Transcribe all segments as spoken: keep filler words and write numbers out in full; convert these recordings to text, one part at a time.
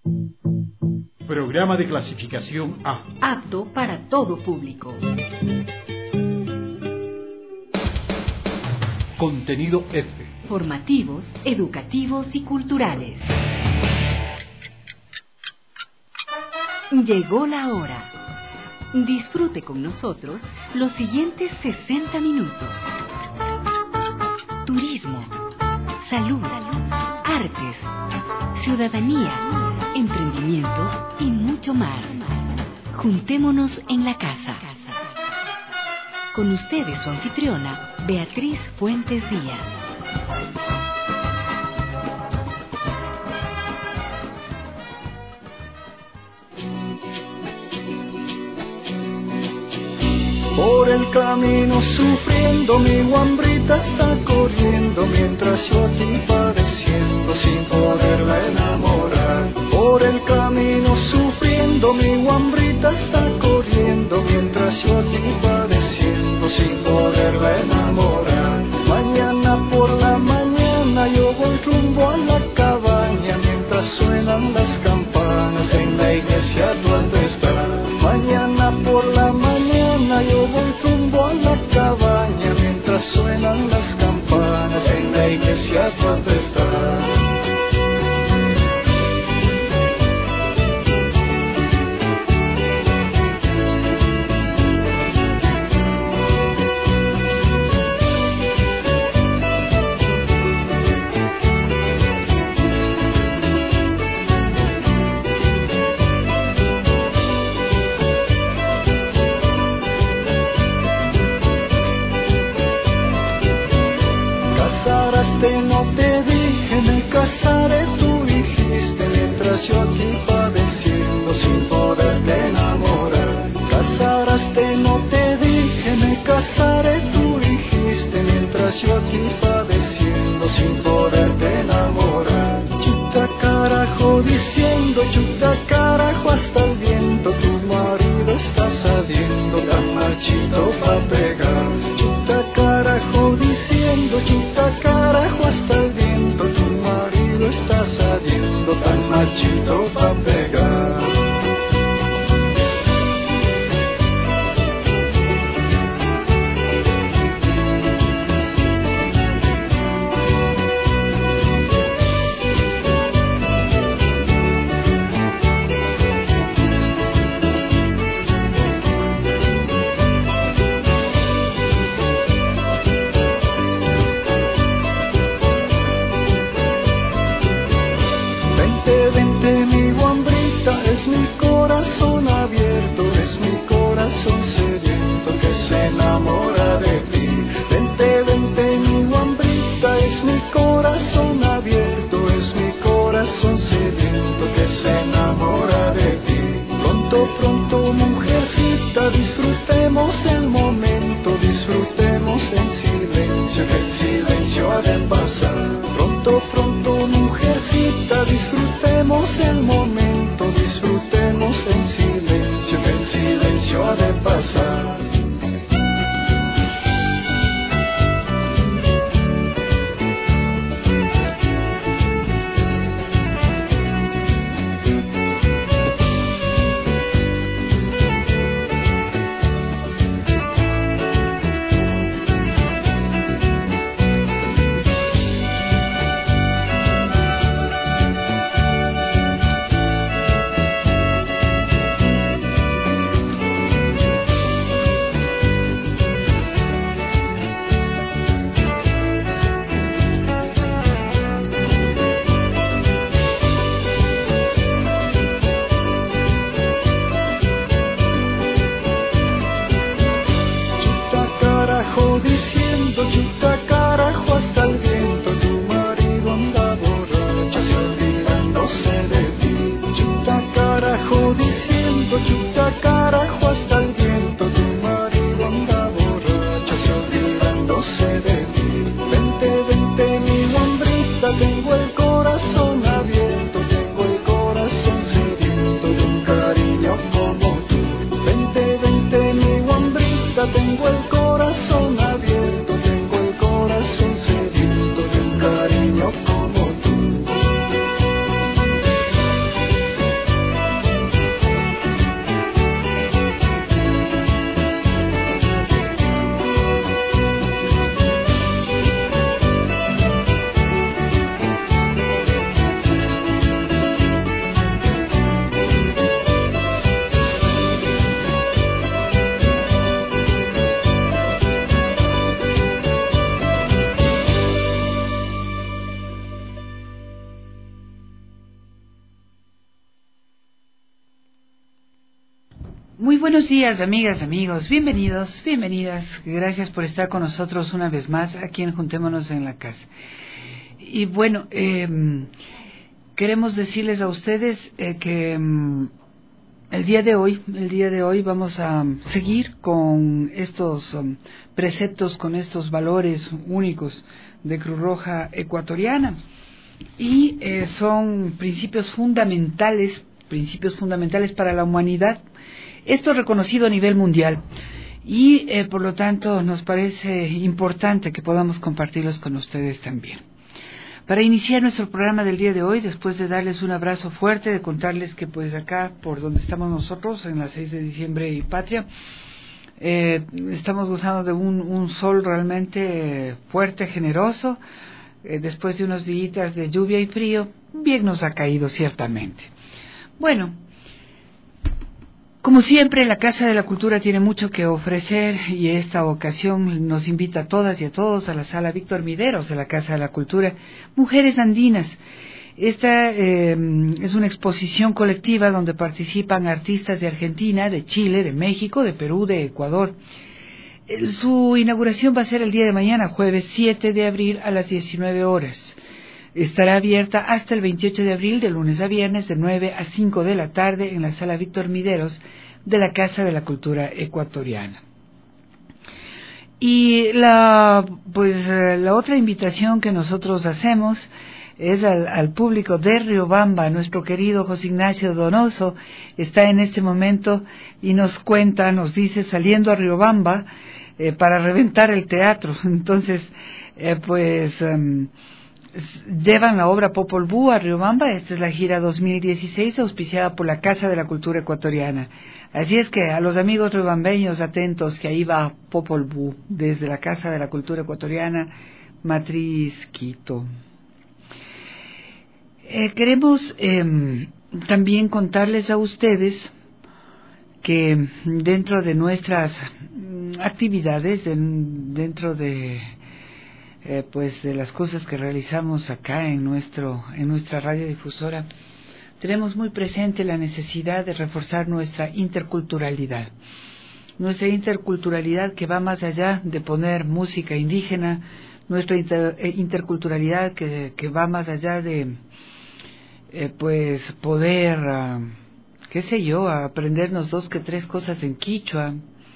Programa de clasificación A. Apto para todo público. Contenido F. Formativos, educativos y culturales. Llegó la hora. Disfrute con nosotros los siguientes sesenta minutos. Turismo, salud, artes, ciudadanía, emprendimiento y mucho más. Juntémonos en la casa. Con ustedes su anfitriona, Beatriz Fuentes Díaz. Por el camino sufriendo, mi guambrita está corriendo, mientras yo aquí padeciendo sin poderla enamorar. Por el camino sufriendo, mi guambrita está corriendo, mientras yo aquí padeciendo sin poderla enamorar. Mañana por la mañana yo voy rumbo a la cabaña, mientras suenan las campanas en la iglesia tú has de estar. Mañana por la mañana yo voy rumbo a la cabaña, mientras suenan las campanas en la iglesia tú has de estar. No te dije, me casaré, tú dijiste, mientras yo aquí padeciendo sin poderte enamorar. Casaraste, no te dije, me casaré, tú dijiste, mientras yo aquí padeciendo sin poderte enamorar. Chuta carajo diciendo, chuta carajo hasta el viento, tu marido está saliendo tan machito pa' pegar. Chuta carajo diciendo, chuta carajo hasta el viento, tu marido está saliendo tan machito pa' pegar. Es mi corazón abierto, es mi corazón sediento que se enamora de ti. Vente, vente mi guambrita, es mi corazón abierto, es mi corazón sediento que se enamora de ti. Pronto, pronto mujercita, disfrutemos el momento, disfrutemos en silencio, que el silencio ha de pasar. Pronto, pronto mujercita, disfrutemos el momento, disfrutemos en silencio, que el silencio ha de pasar. Diciendo chuta carajo hasta el viento, tu marido anda borracho, se olvidándose de ti. Chuta carajo diciendo chuta carajo hasta el viento, tu marido anda borracho, se olvidándose de ti. Vente, vente mi hombrita, tengo el corazón abierto, tengo el corazón sediento de un cariño como tú. Vente, vente mi hombrita, tengo el corazón abierto, tengo el corazón sediento de un cariño como tú. Muy buenos días, amigas, amigos, bienvenidos, bienvenidas, gracias por estar con nosotros una vez más aquí en Juntémonos en la Casa. Y bueno, eh, queremos decirles a ustedes eh, que um, el día de hoy, el día de hoy vamos a seguir con estos um, preceptos, con estos valores únicos de Cruz Roja Ecuatoriana. Y eh, son principios fundamentales, principios fundamentales para la humanidad. Esto es reconocido a nivel mundial y eh, por lo tanto nos parece importante que podamos compartirlos con ustedes también. Para iniciar nuestro programa del día de hoy, después de darles un abrazo fuerte, de contarles que pues acá por donde estamos nosotros, en la seis de diciembre y Patria, eh, estamos gozando de un, un sol realmente fuerte, generoso, eh, después de unos días de lluvia y frío, bien nos ha caído ciertamente. Bueno, como siempre, la Casa de la Cultura tiene mucho que ofrecer y esta ocasión nos invita a todas y a todos a la Sala Víctor Mideros de la Casa de la Cultura, Mujeres Andinas. Esta eh, es una exposición colectiva donde participan artistas de Argentina, de Chile, de México, de Perú, de Ecuador. Su inauguración va a ser el día de mañana, jueves siete de abril a las diecinueve horas. Estará abierta hasta el veintiocho de abril, de lunes a viernes, de nueve a cinco de la tarde, en la Sala Víctor Mideros de la Casa de la Cultura Ecuatoriana. Y la, pues, la otra invitación que nosotros hacemos es al, al público de Riobamba. Nuestro querido José Ignacio Donoso está en este momento y nos cuenta, nos dice, saliendo a Riobamba eh, para reventar el teatro. Entonces, eh, pues... Um, llevan la obra Popol Vuh a Riobamba. Esta es la gira dos mil dieciséis auspiciada por la Casa de la Cultura Ecuatoriana. Así es que a los amigos riobambeños atentos, que ahí va Popol Vuh desde la Casa de la Cultura Ecuatoriana, Matriz Quito. Eh, queremos eh, también contarles a ustedes que dentro de nuestras actividades, de, dentro de Eh, pues de las cosas que realizamos acá en nuestro en nuestra radiodifusora, tenemos muy presente la necesidad de reforzar nuestra interculturalidad. Nuestra interculturalidad que va más allá de poner música indígena, nuestra inter, eh, interculturalidad que, que va más allá de eh, pues poder, uh, qué sé yo, aprendernos dos que tres cosas en quichua,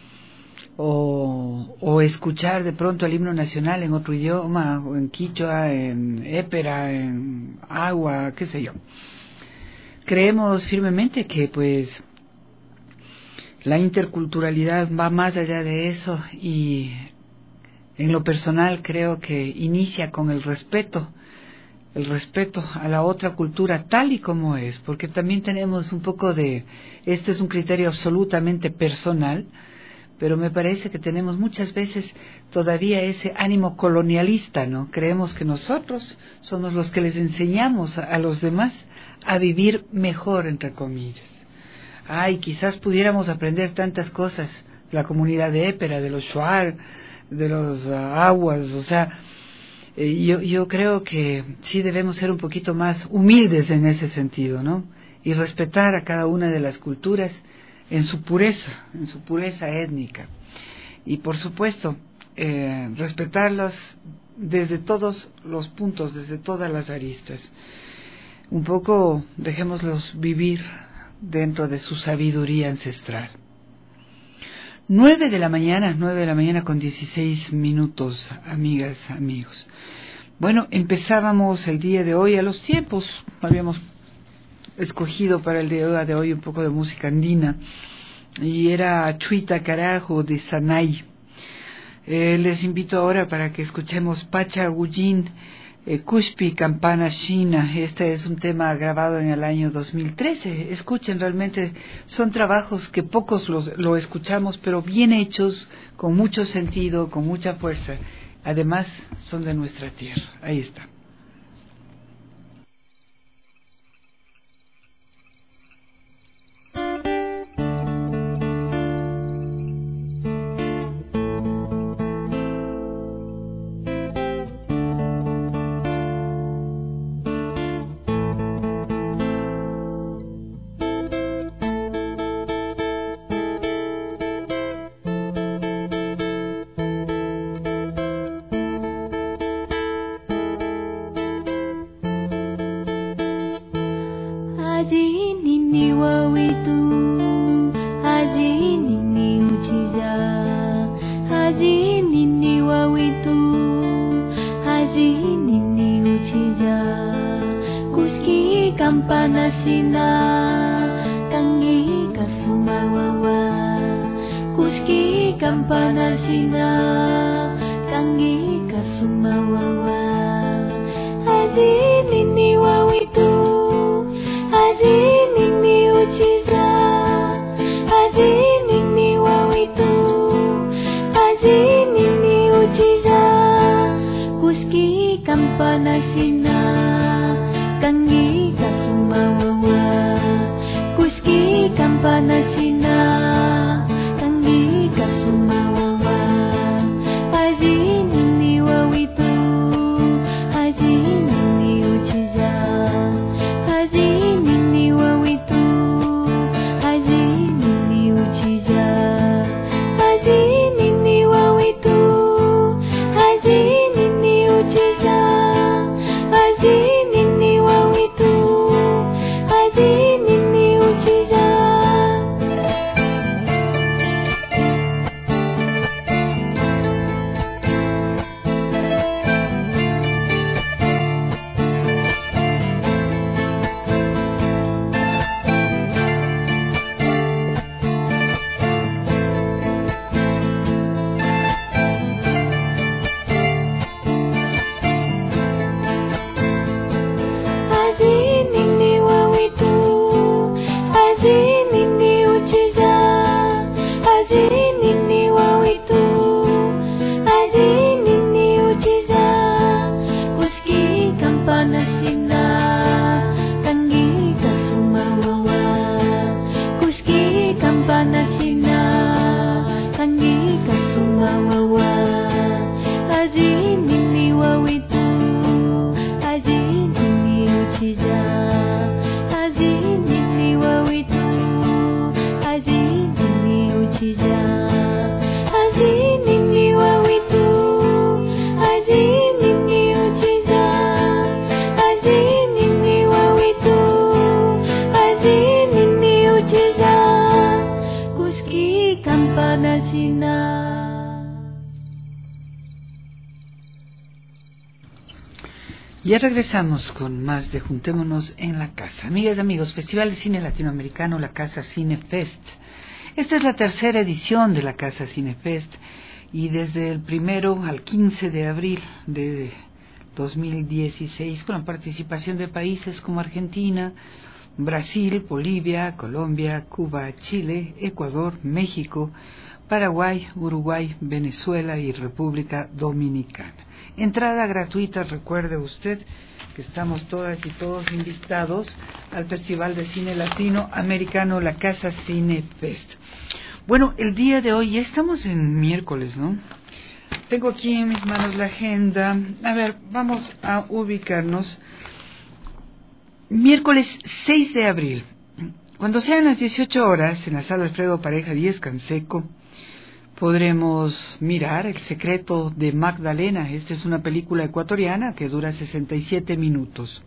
O, o escuchar de pronto el himno nacional en otro idioma, o en quichua, en épera, en agua, qué sé yo. Creemos firmemente que pues la interculturalidad va más allá de eso y en lo personal creo que inicia con el respeto, el respeto a la otra cultura tal y como es, porque también tenemos un poco de, este es un criterio absolutamente personal, pero me parece que tenemos muchas veces todavía ese ánimo colonialista, ¿no? Creemos que nosotros somos los que les enseñamos a, a los demás a vivir mejor, entre comillas. Ay, quizás pudiéramos aprender tantas cosas, la comunidad de épera, de los shuar, de los uh, aguas, o sea, eh, yo, yo creo que sí debemos ser un poquito más humildes en ese sentido, ¿no? Y respetar a cada una de las culturas en su pureza, en su pureza étnica. Y por supuesto, eh, respetarlas desde todos los puntos, desde todas las aristas. Un poco dejémoslos vivir dentro de su sabiduría ancestral. Nueve de la mañana, nueve de la mañana con dieciséis minutos, amigas, amigos. Bueno, empezábamos el día de hoy a los tiempos, habíamos escogido para el día de hoy un poco de música andina y era Chuita Carajo de Sanay. Eh, les invito ahora para que escuchemos Pacha Gullín, eh, Cushpi Campana China. Este es un tema grabado en el año dos mil trece. Escuchen, realmente son trabajos que pocos los, lo escuchamos, pero bien hechos, con mucho sentido, con mucha fuerza. Además son de nuestra tierra. Ahí está. Hazini wawitu, hazini uchiza, hazini wawitu, hazini uchiza, kuski kampana sina, kangi kasumawawa, kuski kampana sina, kangi kasumawawa, hazini wawitu, hazini uchiza, hazini wawitu, hazini uchiza, kuski kampana sina, kangi kasumawawa, kuski kampana sina, kangi kasumawawa, hazini wawitu, hazini uchiza, hazini wawitu, hazini uchiza, hazini wawitu, hazini uchiza, hazini wawitu, hazini uchiza. Hazini wawitu, hazini uchiza, hazini wawitu, hazini uchiza, kuski kampana sina, kangi kasumawawa, kuski kampana sina, kangi kasumawawa, hazini wawitu, hazini uchiza, hazini wawitu, hazini uchiza, hazini wawitu, hazini uchiza, hazini wawitu, hazini uchiza, kuski kampana sina. Ya regresamos con más de Juntémonos en la Casa. Amigas y amigos, Festival de Cine Latinoamericano, la Casa Cine Fest. Esta es la tercera edición de la Casa Cine Fest y desde el primero al quince de abril de dos mil dieciséis, con la participación de países como Argentina, Brasil, Bolivia, Colombia, Cuba, Chile, Ecuador, México, Paraguay, Uruguay, Venezuela y República Dominicana. Entrada gratuita, recuerde usted que estamos todas y todos invitados al Festival de Cine Latinoamericano, la Casa Cine Fest. Bueno, el día de hoy, ya estamos en miércoles, ¿no? Tengo aquí en mis manos la agenda. A ver, vamos a ubicarnos. Miércoles seis de abril, cuando sean las dieciocho horas, en la sala Alfredo Pareja diez Canseco, podremos mirar El secreto de Magdalena. Esta es una película ecuatoriana que dura sesenta y siete minutos.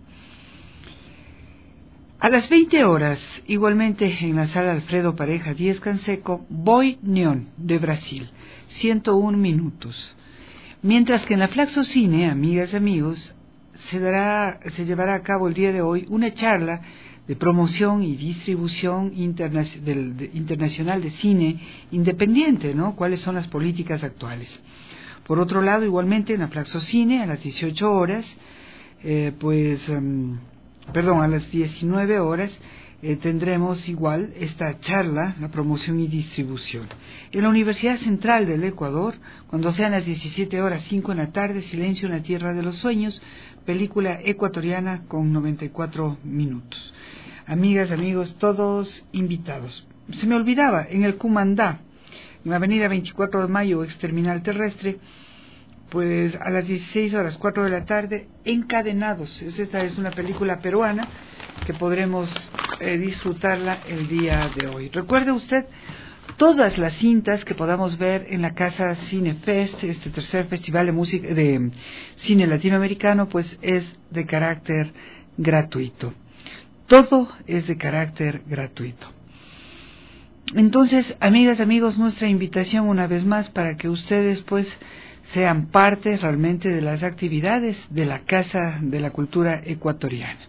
A las veinte horas, igualmente en la sala Alfredo Pareja diez Canseco, Boi Neon de Brasil, ciento uno minutos. Mientras que en la Flaxo Cine, amigas y amigos, se, dará, se llevará a cabo el día de hoy una charla de promoción y distribución interna del, de, internacional de cine independiente, ¿no? ¿Cuáles son las políticas actuales? Por otro lado, igualmente en la Flaxo Cine, a las dieciocho horas, eh, pues, um, perdón, a las diecinueve horas, eh, tendremos igual esta charla, la promoción y distribución. En la Universidad Central del Ecuador, cuando sean las diecisiete horas, cinco en la tarde, Silencio en la Tierra de los Sueños, película ecuatoriana con noventa y cuatro minutos. Amigas, amigos, todos invitados. Se me olvidaba, en el Cumandá, en la avenida veinticuatro de mayo, ex terminal terrestre, pues a las dieciséis horas, cuatro de la tarde, Encadenados. Esta es una película peruana que podremos eh, disfrutarla el día de hoy. Recuerde usted, todas las cintas que podamos ver en la Casa Cine Fest, este tercer festival de música de cine latinoamericano, pues es de carácter gratuito. todo es de carácter gratuito. Entonces, amigas, amigos, nuestra invitación una vez más para que ustedes pues sean parte realmente de las actividades de la Casa de la Cultura Ecuatoriana.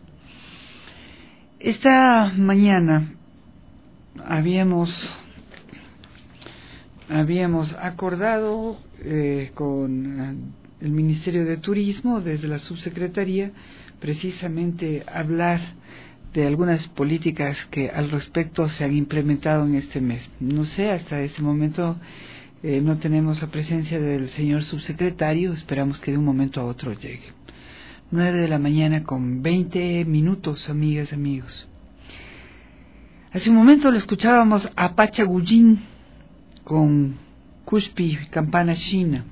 Esta mañana habíamos habíamos acordado eh, con el Ministerio de Turismo desde la subsecretaría precisamente hablar de algunas políticas que al respecto se han implementado en este mes. No sé, hasta este momento eh, no tenemos la presencia del señor subsecretario, esperamos que de un momento a otro llegue. Nueve de la mañana con veinte minutos, amigas, amigos. Hace un momento lo escuchábamos a Pachagullín con Cuspi, Campana China.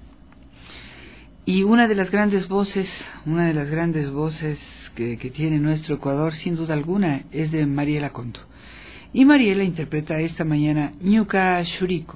Y una de las grandes voces, una de las grandes voces que, que tiene nuestro Ecuador, sin duda alguna, es de Mariela Conto. Y Mariela interpreta esta mañana Ñuka Shuriko.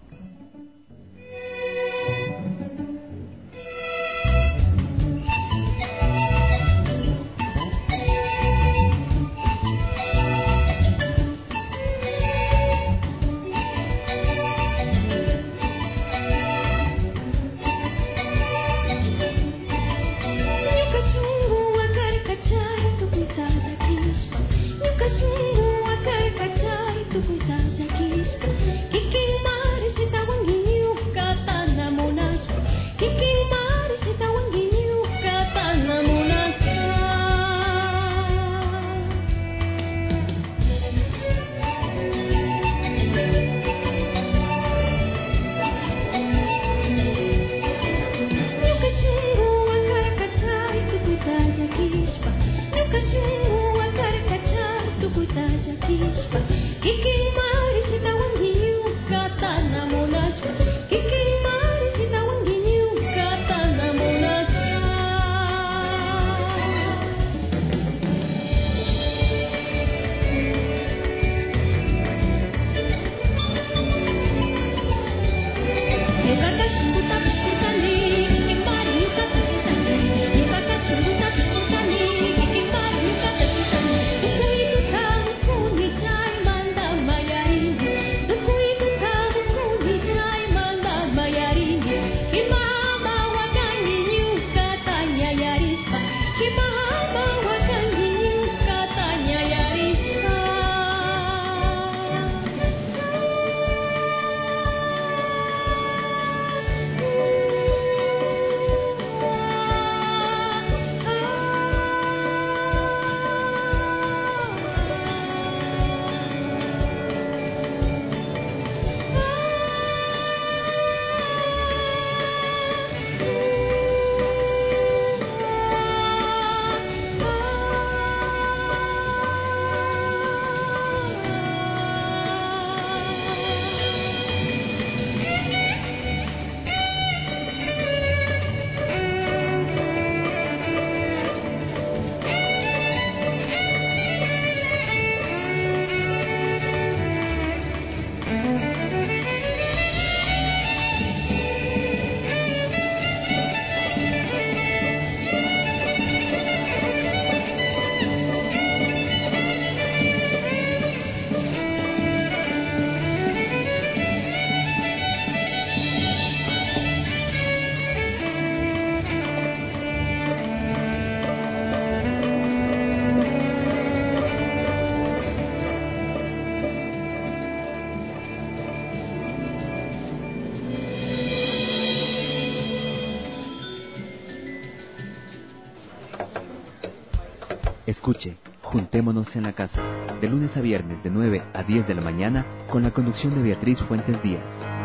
Escuche, Juntémonos en la Casa, de lunes a viernes de nueve a diez de la mañana, con la conducción de Beatriz Fuentes Díaz.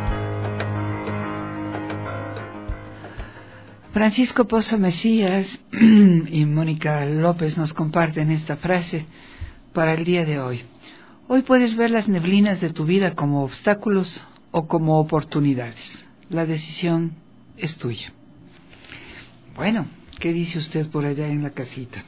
Francisco Pozo Mesías y Mónica López nos comparten esta frase para el día de hoy. Hoy puedes ver las neblinas de tu vida como obstáculos o como oportunidades. La decisión es tuya. Bueno, ¿qué dice usted por allá en la casita?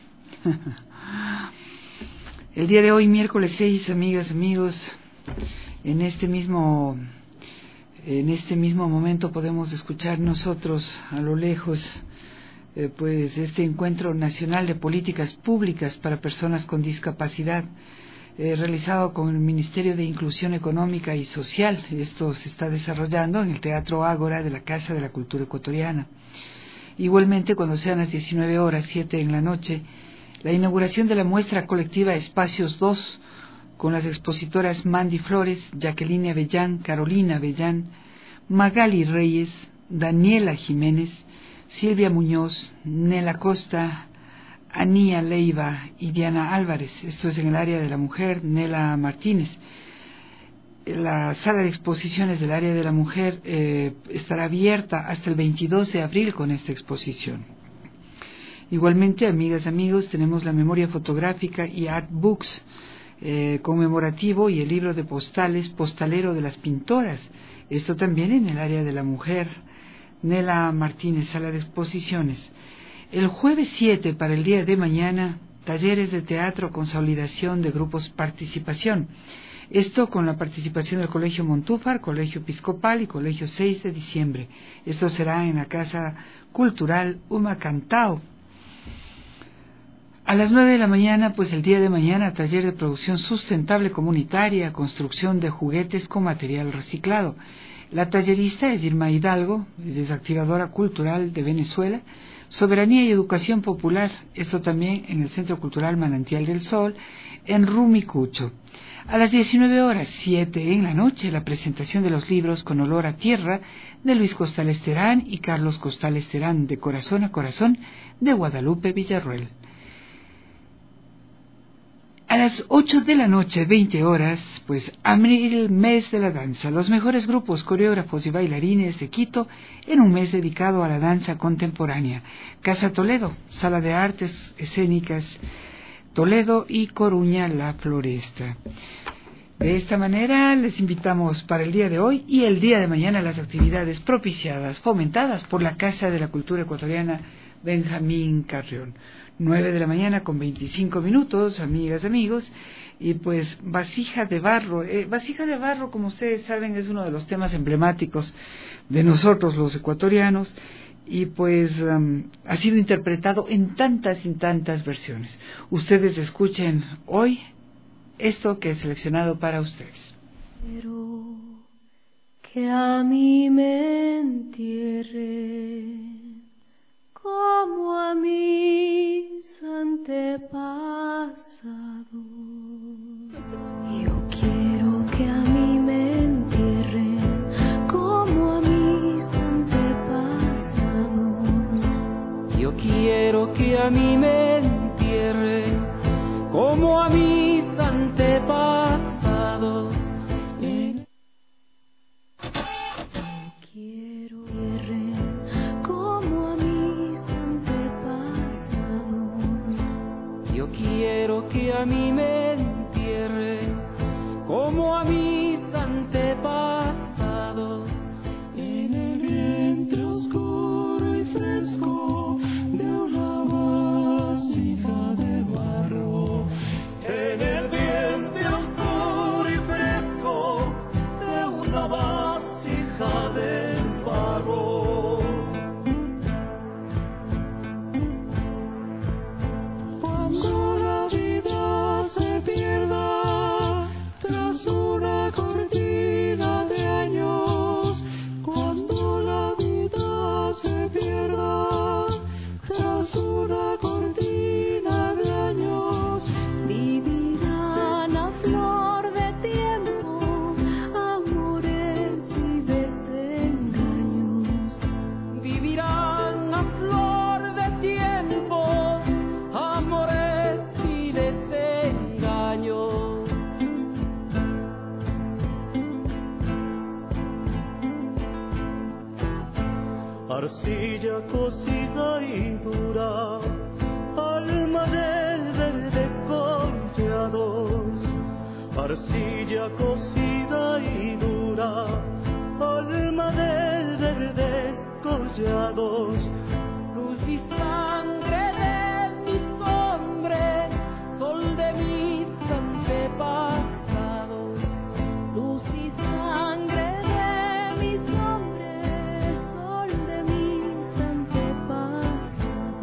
El día de hoy, miércoles seis, amigas, amigos, en este mismo en este mismo momento podemos escuchar nosotros a lo lejos eh, pues este encuentro nacional de políticas públicas para personas con discapacidad, eh, realizado con el Ministerio de Inclusión Económica y Social. Esto se está desarrollando en el Teatro Ágora de la Casa de la Cultura Ecuatoriana. Igualmente, cuando sean las diecinueve horas, siete en la noche, la inauguración de la muestra colectiva Espacios dos, con las expositoras Mandy Flores, Jacqueline Avellán, Carolina Avellán, Magali Reyes, Daniela Jiménez, Silvia Muñoz, Nela Costa, Anía Leiva y Diana Álvarez. Esto es en el área de la mujer. Nela Martínez. La sala de exposiciones del área de la mujer eh, estará abierta hasta el veintidós de abril con esta exposición. Igualmente, amigas, amigos, tenemos la memoria fotográfica y art books eh, conmemorativo y el libro de postales Postalero de las Pintoras. Esto también en el área de la mujer. Nela Martínez, sala de exposiciones. El jueves siete, para el día de mañana, talleres de teatro, consolidación de grupos, participación. Esto con la participación del Colegio Montúfar, Colegio Episcopal y Colegio seis de diciembre. Esto será en la Casa Cultural Humacantao. A las nueve de la mañana, pues el día de mañana, taller de producción sustentable comunitaria, construcción de juguetes con material reciclado. La tallerista es Irma Hidalgo, desactivadora cultural de Venezuela. Soberanía y educación popular, esto también en el Centro Cultural Manantial del Sol, en Rumicucho. A las diecinueve horas, siete en la noche, la presentación de los libros Con olor a tierra, de Luis Costales Terán y Carlos Costales Terán, de Corazón a Corazón, de Guadalupe Villarroel. A las ocho de la noche, veinte horas, pues abril, mes de la danza. Los mejores grupos, coreógrafos y bailarines de Quito en un mes dedicado a la danza contemporánea. Casa Toledo, Sala de Artes Escénicas Toledo y Coruña La Floresta. De esta manera les invitamos para el día de hoy y el día de mañana las actividades propiciadas, fomentadas por la Casa de la Cultura Ecuatoriana Benjamín Carrión. nueve de la mañana con veinticinco minutos, amigas, amigos, y pues vasija de barro. Eh, vasija de barro, como ustedes saben, es uno de los temas emblemáticos de nosotros los ecuatorianos, y pues um, ha sido interpretado en tantas y tantas versiones. Ustedes escuchen hoy esto que he seleccionado para ustedes. Quiero que a mí me entierren como a mis antepasados. Yo quiero que a mí me entierren como a mis antepasados. Yo quiero que a mí me entierren como a mis antepasados. Quiero como a mis antepasados. Yo quiero que a mí me entierren como a mis antepasados. En el vientre oscuro y fresco de una vasija de barro. En el vientre oscuro y fresco de una vasija de barro. Cuando la vida se pierda tras una cortina de años, cuando la vida se pierda tras una cortina de años, vivirán a flor de tiempo amores y desengaños. Vivirán a flor de tiempo amores y desengaños. arcilla cocida y dura, alma de verdes collados. Arcilla cocida y dura, alma de verdes collados. Luz y sangre de mis hombres, sol de mis antepasados. Luz y sangre de mis hombres, sol de mis antepasados.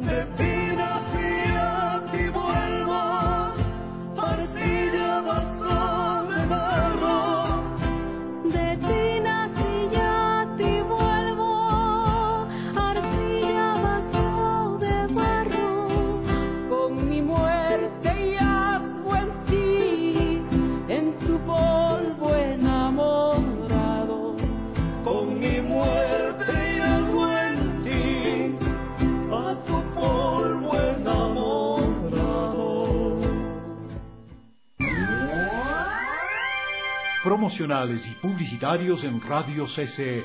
Promocionales y publicitarios en Radio C C E.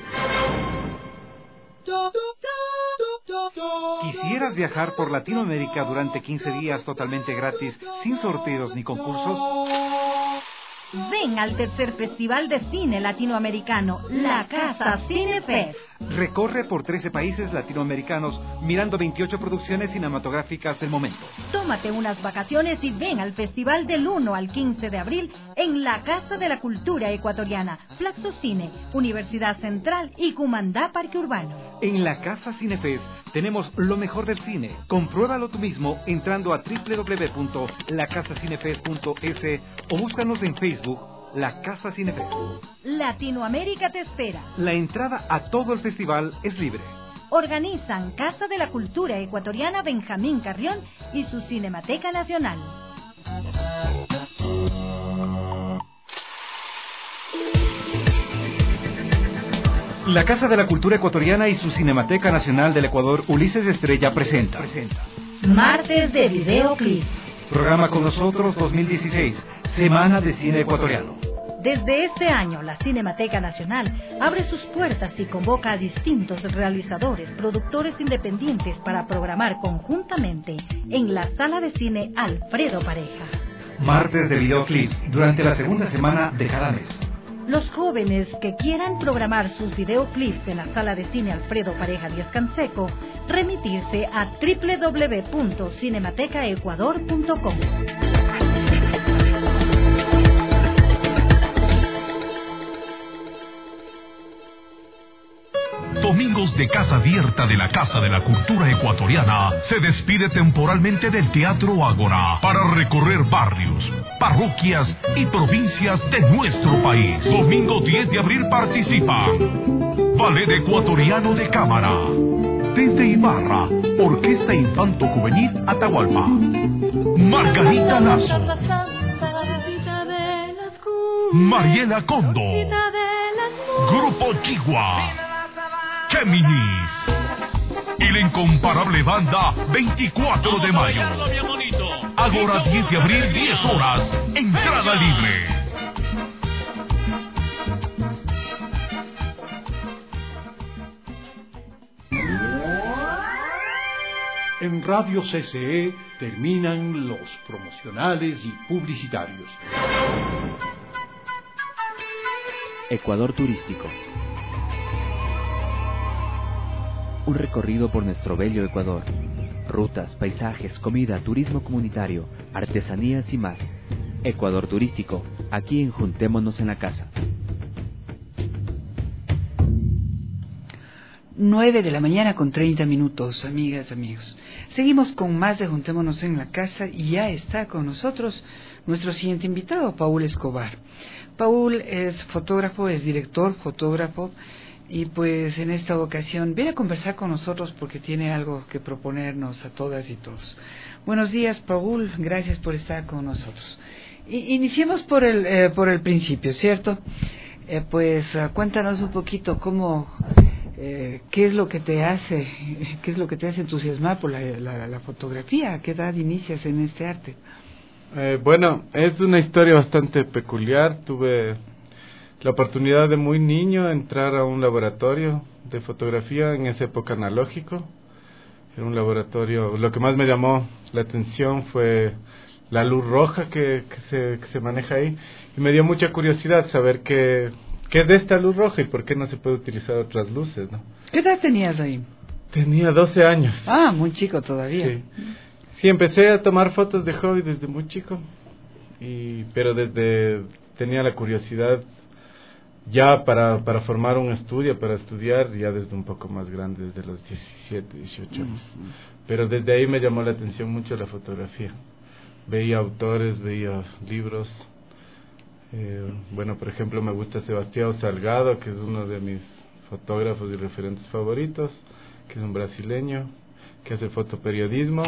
¿Quisieras viajar por Latinoamérica durante quince días totalmente gratis, sin sorteos ni concursos? Ven al tercer Festival de Cine Latinoamericano, La Casa Cinefest. Recorre por trece países latinoamericanos, mirando veintiocho producciones cinematográficas del momento. Tómate unas vacaciones y ven al festival del uno al quince de abril en la Casa de la Cultura Ecuatoriana, Flaxo Cine, Universidad Central y Cumandá Parque Urbano. En la Casa Cinefest tenemos lo mejor del cine. Compruébalo tú mismo entrando a doble u doble u doble u punto la casa cinefest punto es o búscanos en Facebook, La Casa Cinefest. Latinoamérica te espera. La entrada a todo el festival es libre. Organizan Casa de la Cultura Ecuatoriana Benjamín Carrión y su Cinemateca Nacional. La Casa de la Cultura Ecuatoriana y su Cinemateca Nacional del Ecuador, Ulises Estrella, presenta. presenta. Martes de Videoclip. Programa con nosotros dos mil dieciséis, Semana de Cine Ecuatoriano. Desde este año, la Cinemateca Nacional abre sus puertas y convoca a distintos realizadores, productores independientes para programar conjuntamente en la Sala de Cine Alfredo Pareja. Martes de Videoclips, durante la segunda semana de cada mes. Los jóvenes que quieran programar sus videoclips en la Sala de Cine Alfredo Pareja Díaz Canseco, remitirse a doble u doble u doble u punto cinemateca ecuador punto com. Domingos de Casa Abierta de la Casa de la Cultura Ecuatoriana se despide temporalmente del Teatro Ágora para recorrer barrios, parroquias y provincias de nuestro país. Domingo diez de abril participan Ballet Ecuatoriano de Cámara. Desde Ibarra, Orquesta Infanto Juvenil Atahualpa. Margarita Lazo. Mariela Condo. Grupo Chigua. Géminis y la incomparable banda veinticuatro de mayo. Ágora diez de abril, diez horas, entrada libre. En Radio C C E terminan los promocionales y publicitarios. Ecuador Turístico. Un recorrido por nuestro bello Ecuador. Rutas, paisajes, comida, turismo comunitario, artesanías y más. Ecuador Turístico, aquí en Juntémonos en la Casa. nueve de la mañana con treinta minutos, amigas, amigos. Seguimos con más de Juntémonos en la Casa y ya está con nosotros nuestro siguiente invitado, Paul Escobar. Paul es fotógrafo, es director, fotógrafo. Y pues en esta ocasión viene a conversar con nosotros porque tiene algo que proponernos a todas y todos. Buenos días, Paul, gracias por estar con nosotros. I- iniciemos por el eh, por el principio, ¿cierto? Eh, pues uh, cuéntanos un poquito cómo, eh, qué es lo que te hace, qué es lo que te hace entusiasmar por la, la, la fotografía. ¿A qué edad inicias en este arte? Eh, bueno, es una historia bastante peculiar. Tuve la oportunidad de muy niño entrar a un laboratorio de fotografía, en esa época analógico. Era un laboratorio, lo que más me llamó la atención fue la luz roja que, que, se, que se maneja ahí, y me dio mucha curiosidad saber qué, qué es de esta luz roja y por qué no se puede utilizar otras luces, ¿no? ¿Qué edad tenías ahí? Tenía doce años. Ah, muy chico todavía. Sí, sí, empecé a tomar fotos de hobby desde muy chico, y pero desde tenía la curiosidad ya para, para formar un estudio, para estudiar, ya desde un poco más grande, desde los diecisiete, dieciocho años. pero desde ahí me llamó la atención mucho la fotografía. Veía autores, veía libros. Eh, bueno, por ejemplo, me gusta Sebastião Salgado, que es uno de mis fotógrafos y referentes favoritos, que es un brasileño, que hace fotoperiodismo.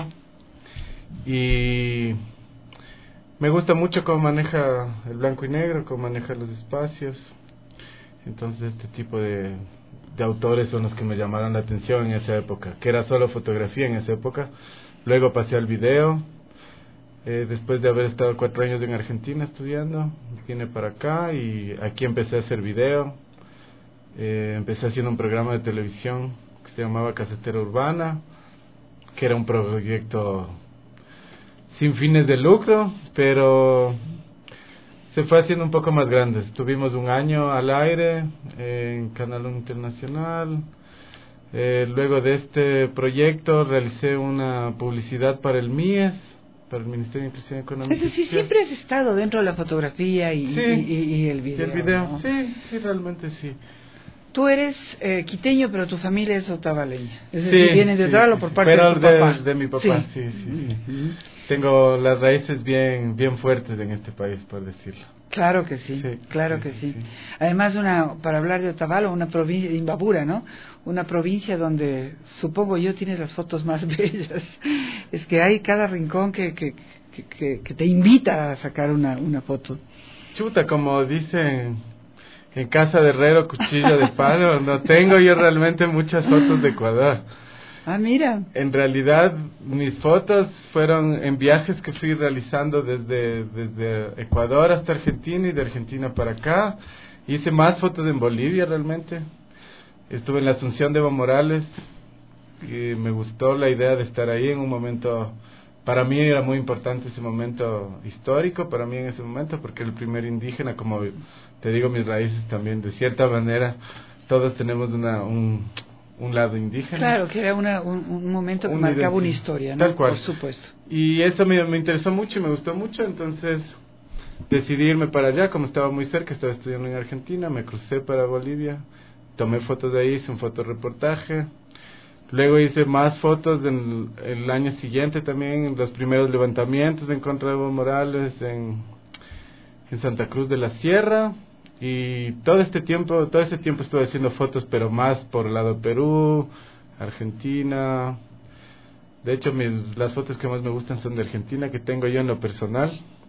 Y me gusta mucho cómo maneja el blanco y negro, cómo maneja los espacios. Entonces, este tipo de, de autores son los que me llamaron la atención en esa época, que era solo fotografía en esa época. Luego pasé al video. Eh, después de haber estado cuatro años en Argentina estudiando, vine para acá y aquí empecé a hacer video. Eh, empecé haciendo un programa de televisión que se llamaba Casetera Urbana, que era un proyecto sin fines de lucro, pero se fue haciendo un poco más grande. Estuvimos un año al aire eh, en Canal uno Internacional. Eh, luego de este proyecto realicé una publicidad para el M I E S, para el Ministerio de Inclusión Económica. Es decir, siempre has estado dentro de la fotografía y, sí, y, y, y el video. Y el video, ¿no? sí, sí, realmente sí. Tú eres eh, quiteño, pero tu familia es otavaleña. Es sí, decir, viene de sí, Otavalo sí, por parte pero de tu de, papá. de mi papá, sí, sí, sí. sí. Uh-huh. Tengo las raíces bien, bien fuertes en este país, por decirlo. Claro que sí, sí claro sí, que sí. sí. Además, una, para hablar de Otavalo, una provincia de Imbabura, ¿no? Una provincia donde, supongo yo, tienes las fotos más bellas. Es que hay cada rincón que, que, que, que, que te invita a sacar una, una foto. Chuta, como dicen, en casa de herrero, cuchillo de palo. No tengo yo realmente muchas fotos de Ecuador. Ah, mira. En realidad, mis fotos fueron en viajes que fui realizando desde, desde Ecuador hasta Argentina y de Argentina para acá. Hice más fotos en Bolivia realmente. Estuve en la Asunción de Evo Morales y me gustó la idea de estar ahí en un momento. Para mí era muy importante ese momento histórico, para mí en ese momento, porque el primer indígena, como te digo, mis raíces también, de cierta manera, todos tenemos una... un un lado indígena. Claro, que era una, un, un momento que un marcaba una historia, ¿no? Tal cual. Por supuesto. Y eso me, me interesó mucho y me gustó mucho, entonces decidí irme para allá, como estaba muy cerca, estaba estudiando en Argentina, me crucé para Bolivia, tomé fotos de ahí, hice un fotoreportaje, luego hice más fotos en el año siguiente también, en los primeros levantamientos en contra de Evo Morales en, en Santa Cruz de la Sierra. Y todo este tiempo, todo ese tiempo estuve haciendo fotos, pero más por el lado de Perú, Argentina. De hecho, mis, las fotos que más me gustan son de Argentina, que tengo yo en lo personal.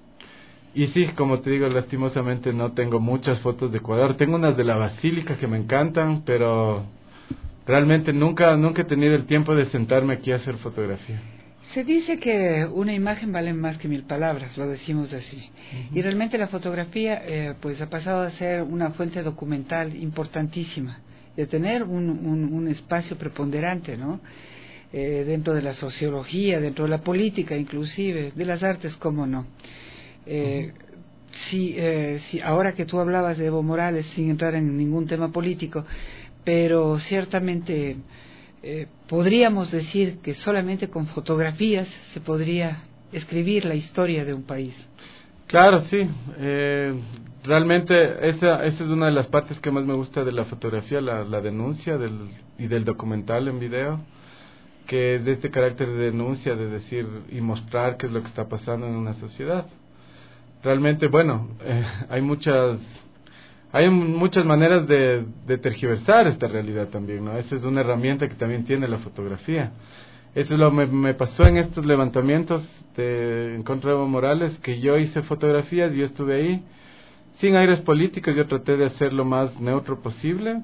Y sí, como te digo, lastimosamente no tengo muchas fotos de Ecuador. Tengo unas de la Basílica que me encantan, pero realmente nunca, nunca he tenido el tiempo de sentarme aquí a hacer fotografía. Se dice que una imagen vale más que mil palabras, lo decimos así. Uh-huh. Y realmente la fotografía eh, pues ha pasado a ser una fuente documental importantísima, de tener un, un, un espacio preponderante, ¿no? Eh, dentro de la sociología, dentro de la política inclusive, de las artes, cómo no. Eh, uh-huh. si, eh, si ahora que tú hablabas de Evo Morales, sin entrar en ningún tema político, pero ciertamente... Eh, podríamos decir que solamente con fotografías se podría escribir la historia de un país. Claro, sí. Eh, realmente esa, esa es una de las partes que más me gusta de la fotografía, la, la denuncia del, y del documental en video, que es de este carácter de denuncia, de decir y mostrar qué es lo que está pasando en una sociedad. Realmente, bueno, eh, hay muchas... Hay muchas maneras de, de tergiversar esta realidad también, ¿no? Esa es una herramienta que también tiene la fotografía. Eso es lo que me, me pasó en estos levantamientos de, en contra de Evo Morales, que yo hice fotografías, yo estuve ahí, sin aires políticos, yo traté de hacer lo más neutro posible,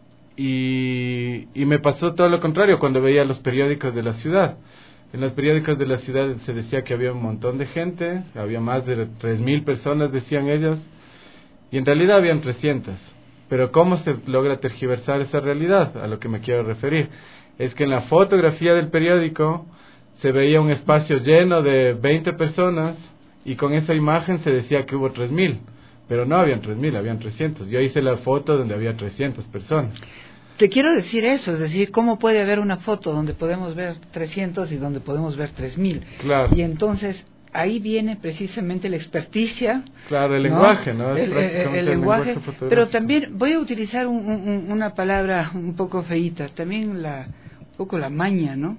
y, y me pasó todo lo contrario cuando veía los periódicos de la ciudad. En los periódicos de la ciudad se decía que había un montón de gente, había más de tres mil personas, decían ellos, y en realidad habían trescientas. Pero ¿cómo se logra tergiversar esa realidad? A lo que me quiero referir es que en la fotografía del periódico se veía un espacio lleno de veinte personas y con esa imagen se decía que hubo tres mil, pero no habían tres mil, habían trescientos. Yo hice la foto donde había trescientas personas. Te quiero decir eso, es decir, ¿cómo puede haber una foto donde podemos ver trescientos y donde podemos ver tres mil? Claro. Y entonces... ahí viene precisamente la experticia. Claro, el ¿no? lenguaje, ¿no? Es el, el, el lenguaje, lenguaje pero también voy a utilizar un, un, una palabra un poco feíta, también la, un poco la maña, ¿no?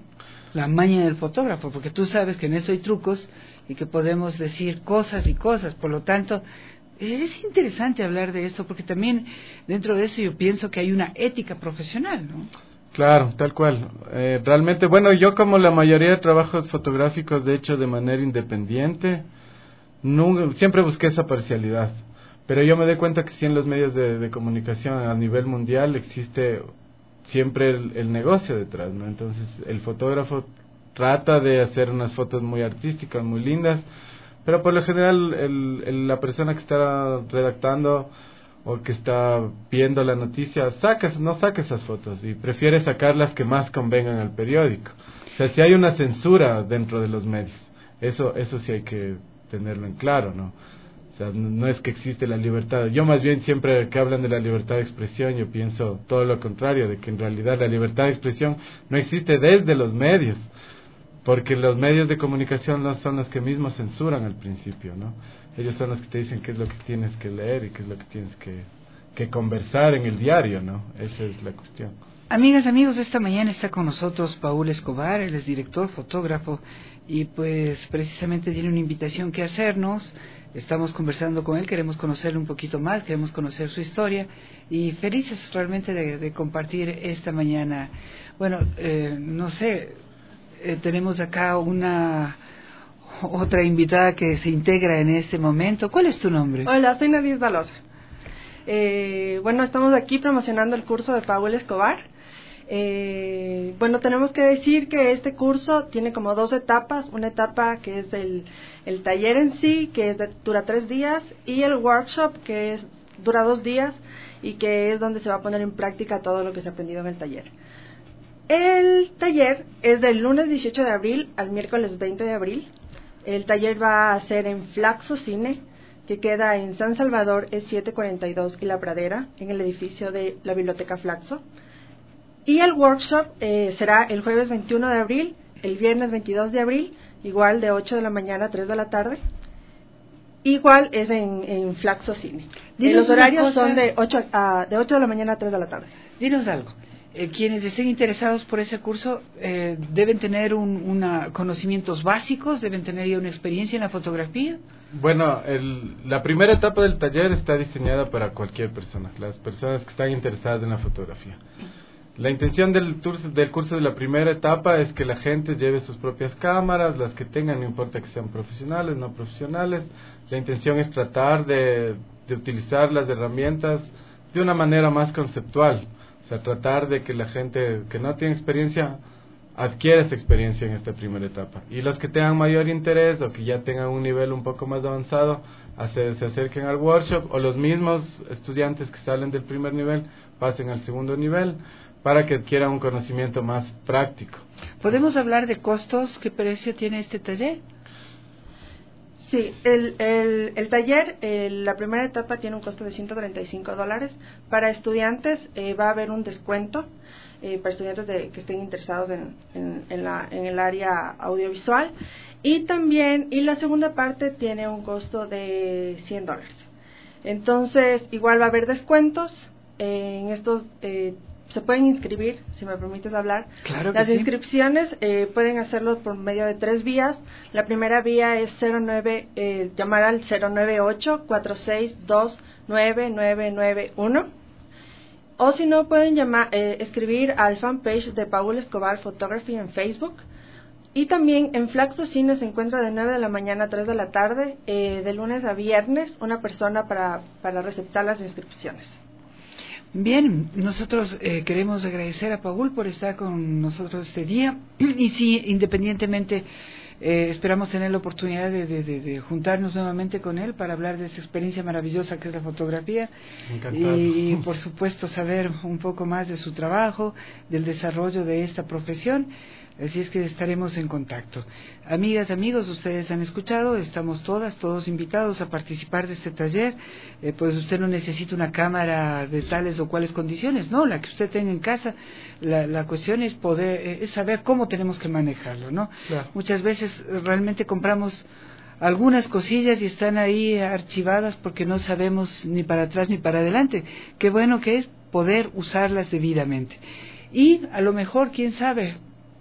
la maña del fotógrafo, porque tú sabes que en esto hay trucos y que podemos decir cosas y cosas, por lo tanto es interesante hablar de esto, porque también dentro de eso yo pienso que hay una ética profesional, ¿no? Claro, tal cual. Eh, realmente, bueno, yo como la mayoría de trabajos fotográficos de hecho de manera independiente, nunca, siempre busqué esa parcialidad. Pero yo me doy cuenta que sí en los medios de, de comunicación a nivel mundial existe siempre el, el negocio detrás, ¿no? Entonces el fotógrafo trata de hacer unas fotos muy artísticas, muy lindas, pero por lo general el, el, la persona que está redactando o que está viendo la noticia saca, no saca esas fotos y prefiere sacar las que más convengan al periódico. O sea, si hay una censura dentro de los medios, eso, eso sí hay que tenerlo en claro, ¿no? O sea, no es que existe la libertad. Yo más bien siempre que hablan de la libertad de expresión, yo pienso todo lo contrario, de que en realidad la libertad de expresión no existe desde los medios, porque los medios de comunicación no son los que mismos censuran al principio, ¿no? Ellos son los que te dicen qué es lo que tienes que leer y qué es lo que tienes que, que conversar en el diario, ¿no? Esa es la cuestión. Amigas, amigos, esta mañana está con nosotros Paul Escobar, él es director, fotógrafo, y pues precisamente tiene una invitación que hacernos. Estamos conversando con él, queremos conocerle un poquito más, queremos conocer su historia, y felices realmente de, de compartir esta mañana. Bueno, eh, no sé, eh, tenemos acá una otra invitada que se integra en este momento. ¿Cuál es tu nombre? Hola, soy Nadir Dalosa. Eh, bueno, estamos aquí promocionando el curso de Paul Escobar. Eh, bueno, tenemos que decir que este curso tiene como dos etapas. Una etapa que es el, el taller en sí, que es de, dura tres días, y el workshop, que es dura dos días y que es donde se va a poner en práctica todo lo que se ha aprendido en el taller. El taller es del lunes dieciocho de abril al miércoles veinte de abril. El taller va a ser en Flaxo Cine, que queda en San Salvador, es setecientos cuarenta y dos y La Pradera, en el edificio de la Biblioteca Flaxo. Y el workshop eh, será el jueves veintiuno de abril, el viernes veintidós de abril, igual de ocho de la mañana a tres de la tarde. Igual es en, en Flaxo Cine. Eh, los horarios son de ocho, a, de ocho de la mañana a tres de la tarde. Dinos algo. Eh, quienes estén interesados por ese curso eh, deben tener un, una conocimientos básicos, deben tener ya una experiencia en la fotografía. Bueno, el, la primera etapa del taller está diseñada para cualquier persona, las personas que están interesadas en la fotografía. La intención del, tour, del curso de la primera etapa es que la gente lleve sus propias cámaras, las que tengan, no importa que sean profesionales, no profesionales. La intención es tratar de, de utilizar las herramientas de una manera más conceptual. O sea, tratar de que la gente que no tiene experiencia adquiera esa experiencia en esta primera etapa. Y los que tengan mayor interés o que ya tengan un nivel un poco más avanzado, hacer, se acerquen al workshop, o los mismos estudiantes que salen del primer nivel pasen al segundo nivel para que adquieran un conocimiento más práctico. ¿Podemos hablar de costos? ¿Qué precio tiene este taller? Sí, el, el, el taller, el, la primera etapa tiene un costo de ciento treinta y cinco dólares. Para estudiantes eh, va a haber un descuento eh, para estudiantes de, que estén interesados en, en, en, la, en el área audiovisual. Y también, y la segunda parte tiene un costo de cien dólares. Entonces, igual va a haber descuentos. Eh, en estos eh, se pueden inscribir, si me permites hablar. Claro que Las sí. inscripciones eh, pueden hacerlo por medio de tres vías. La primera vía es cero nueve, eh, llamar al cero nueve ocho, cuatro seis dos, nueve nueve nueve uno. O si no, pueden llamar, eh, escribir al fanpage de Paul Escobar Photography en Facebook. Y también en Flaxo Cine se encuentra de nueve de la mañana a tres de la tarde, eh, de lunes a viernes, una persona para, para receptar las inscripciones. Bien, nosotros eh, queremos agradecer a Paul por estar con nosotros este día, y sí, independientemente eh, esperamos tener la oportunidad de, de, de, de juntarnos nuevamente con él para hablar de esa experiencia maravillosa que es la fotografía. Encantado. Y, y por supuesto saber un poco más de su trabajo, del desarrollo de esta profesión. Así es que estaremos en contacto. Amigas, amigos, ustedes han escuchado, estamos todas, todos invitados a participar de este taller. Eh, pues usted no necesita una cámara de tales o cuales condiciones, no, la que usted tenga en casa. La, la cuestión es poder, eh, es saber cómo tenemos que manejarlo, ¿no? Claro. Muchas veces eh, realmente compramos algunas cosillas y están ahí archivadas porque no sabemos ni para atrás ni para adelante. Qué bueno que es poder usarlas debidamente. Y a lo mejor, quién sabe,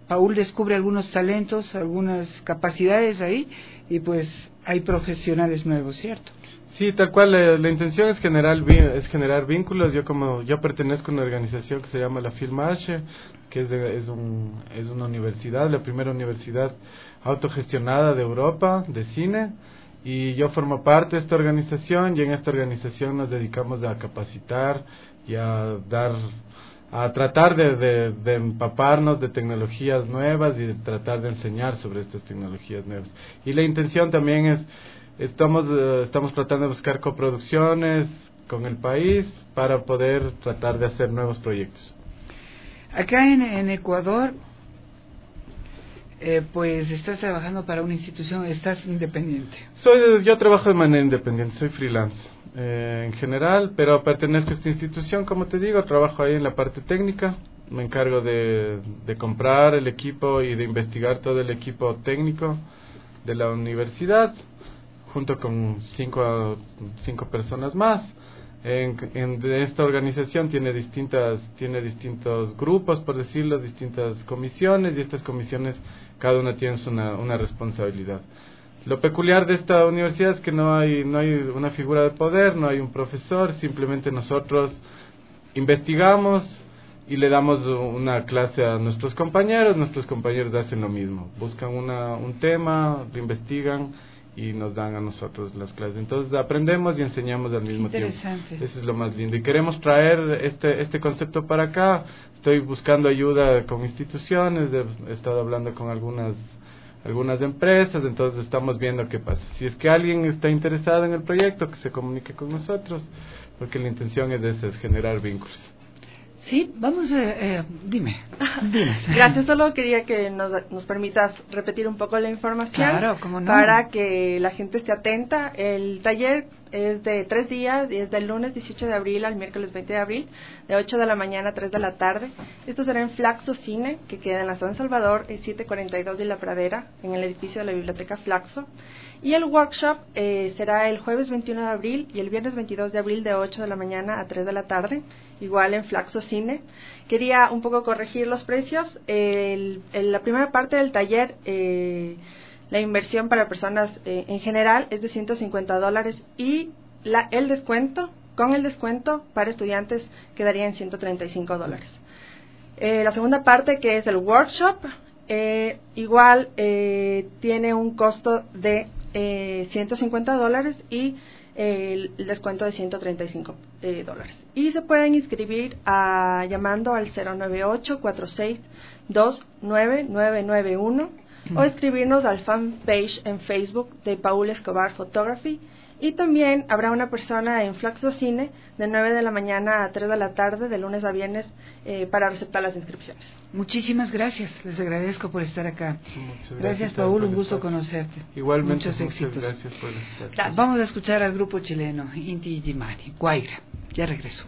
Paul descubre algunos talentos, algunas capacidades ahí, y pues hay profesionales nuevos, ¿cierto? Sí, tal cual, la, la intención es generar, es generar vínculos. Yo como yo pertenezco a una organización que se llama la Filmarche, que es, de, es, un, es una universidad, la primera universidad autogestionada de Europa de cine, y yo formo parte de esta organización, y en esta organización nos dedicamos a capacitar y a dar, a tratar de, de, de empaparnos de tecnologías nuevas y de tratar de enseñar sobre estas tecnologías nuevas. Y la intención también es, estamos, uh, estamos tratando de buscar coproducciones con el país para poder tratar de hacer nuevos proyectos. Acá en, en Ecuador, eh, pues estás trabajando para una institución, estás independiente. Soy, yo trabajo de manera independiente, soy freelance eh, en general, pero pertenezco a esta institución, como te digo, trabajo ahí en la parte técnica, me encargo de, de comprar el equipo y de investigar todo el equipo técnico de la universidad, junto con cinco, cinco personas más. En, en de esta organización tiene distintas tiene distintos grupos, por decirlo, distintas comisiones, y estas comisiones cada una tiene una, una responsabilidad. Lo peculiar de esta universidad es que no hay no hay una figura de poder, no hay un profesor, simplemente nosotros investigamos y le damos una clase a nuestros compañeros, nuestros compañeros hacen lo mismo, buscan una, un tema, lo investigan y nos dan a nosotros las clases. Entonces aprendemos y enseñamos al mismo tiempo. Eso es lo más lindo. Y queremos traer este este concepto para acá. Estoy buscando ayuda con instituciones, he estado hablando con algunas algunas empresas, entonces estamos viendo qué pasa. Si es que alguien está interesado en el proyecto, que se comunique con nosotros, porque la intención es esa, es generar vínculos. Sí, vamos a... Eh, dime, dime. Gracias, solo quería que nos, nos permitas repetir un poco la información. Claro, cómo no. Para que la gente esté atenta. El taller es de tres días, y es del lunes dieciocho de abril al miércoles veinte de abril, de ocho de la mañana a tres de la tarde. Esto será en Flaxo Cine, que queda en la San Salvador, en siete cuarenta y dos de La Pradera, en el edificio de la Biblioteca Flaxo. Y el workshop eh, será el jueves veintiuno de abril y el viernes veintidós de abril de ocho de la mañana a tres de la tarde, igual en Flaxo Cine. Quería un poco corregir los precios. El, el, la primera parte del taller, eh, la inversión para personas eh, en general es de ciento cincuenta dólares, y la, el descuento, con el descuento para estudiantes quedaría en ciento treinta y cinco dólares. Eh, la segunda parte, que es el workshop, eh, igual eh, tiene un costo de Eh, ciento cincuenta dólares y eh, el descuento de ciento treinta y cinco eh, dólares. Y se pueden inscribir a, llamando al cero nueve ocho, cuatro seis dos, nueve nueve nueve uno mm. o escribirnos al fanpage en Facebook de Paul Escobar Photography. Y también habrá una persona en Flaxo Cine de nueve de la mañana a tres de la tarde, de lunes a viernes, eh, para aceptar las inscripciones. Muchísimas gracias, les agradezco por estar acá. Muchas gracias, gracias Paul, un gusto conocerte. Igualmente, muchos éxitos. Muchas gracias por estar. Vamos a escuchar al grupo chileno Inti Illimani, Guaira. Ya regreso.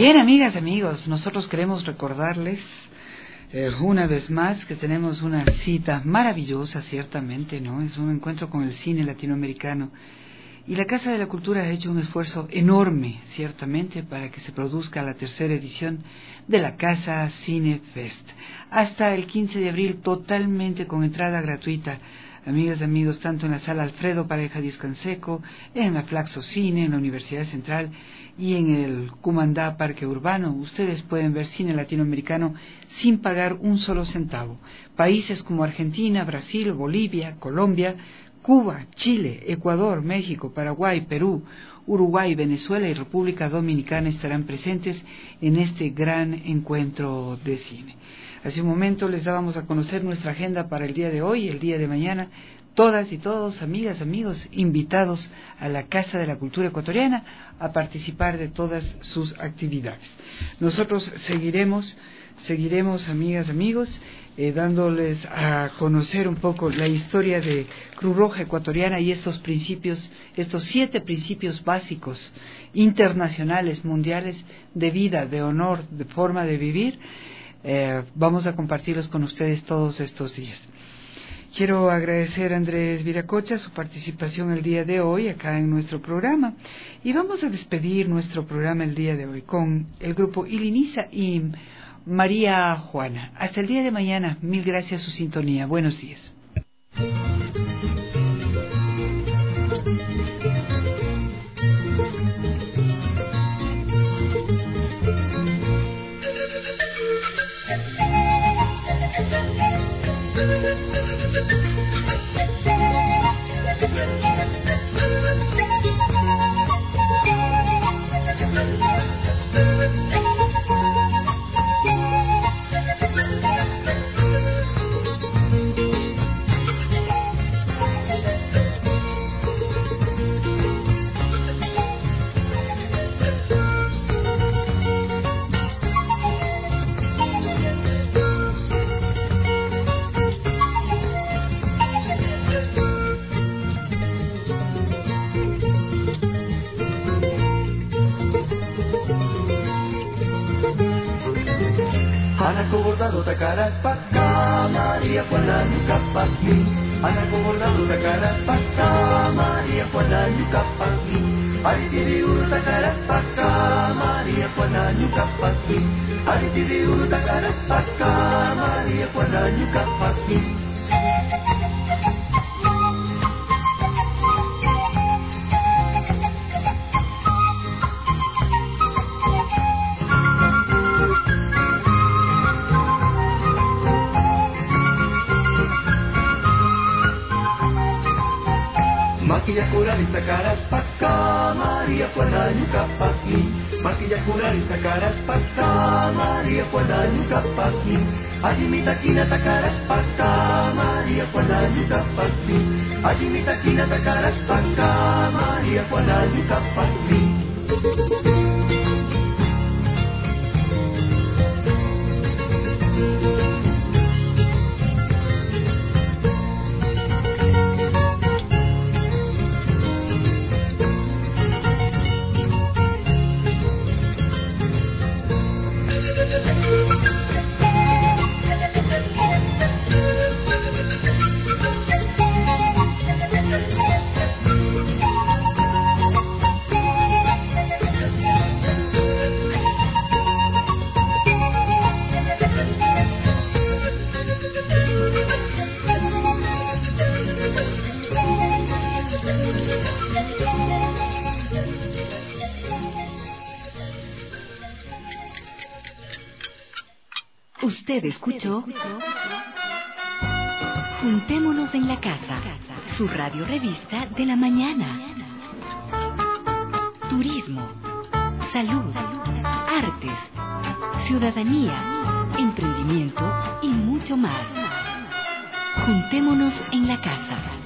Bien, amigas, amigos, nosotros queremos recordarles eh, una vez más que tenemos una cita maravillosa, ciertamente, ¿no? Es un encuentro con el cine latinoamericano. Y la Casa de la Cultura ha hecho un esfuerzo enorme, ciertamente, para que se produzca la tercera edición de la Casa Cine Fest. Hasta el quince de abril, totalmente con entrada gratuita. Amigas y amigos, tanto en la Sala Alfredo Pareja Díaz Canseco, en la Flaxo Cine, en la Universidad Central y en el Cumandá Parque Urbano, ustedes pueden ver cine latinoamericano sin pagar un solo centavo. Países como Argentina, Brasil, Bolivia, Colombia, Cuba, Chile, Ecuador, México, Paraguay, Perú, Uruguay, Venezuela y República Dominicana estarán presentes en este gran encuentro de cine. Hace un momento les dábamos a conocer nuestra agenda para el día de hoy y el día de mañana. Todas y todos, amigas, amigos, invitados a la Casa de la Cultura Ecuatoriana a participar de todas sus actividades. Nosotros seguiremos, seguiremos, amigas, amigos, eh, dándoles a conocer un poco la historia de Cruz Roja Ecuatoriana y estos principios, estos siete principios básicos, internacionales, mundiales, de vida, de honor, de forma de vivir. Eh, vamos a compartirlos con ustedes todos estos días. Quiero agradecer a Andrés Viracocha su participación el día de hoy acá en nuestro programa. Y vamos a despedir nuestro programa el día de hoy con el grupo Ilinisa y María Juana. Hasta el día de mañana. Mil gracias a su sintonía. Buenos días. Anaco bordado tacaras paca, María Juana yuca paqui. Anaco bordado tacaras paca, María Juana yuca paqui. Aritiri uru tacaras paca, María Juana yuca paqui. Aritiri uru tacaras paca, María Juana yuca paqui. Masilla curarista caras paca, María Juana yuca paqui. Masilla curarista caras paca, María Juana yuca paqui. Allí mi taquina tacaras paca, María Juana yuca paqui. Allí mi taquina tacaras paca, María Juana yuca paqui. Usted escuchó Juntémonos en la Casa, su radio revista de la mañana. Turismo, salud, artes, ciudadanía, emprendimiento y mucho más. Juntémonos en la Casa.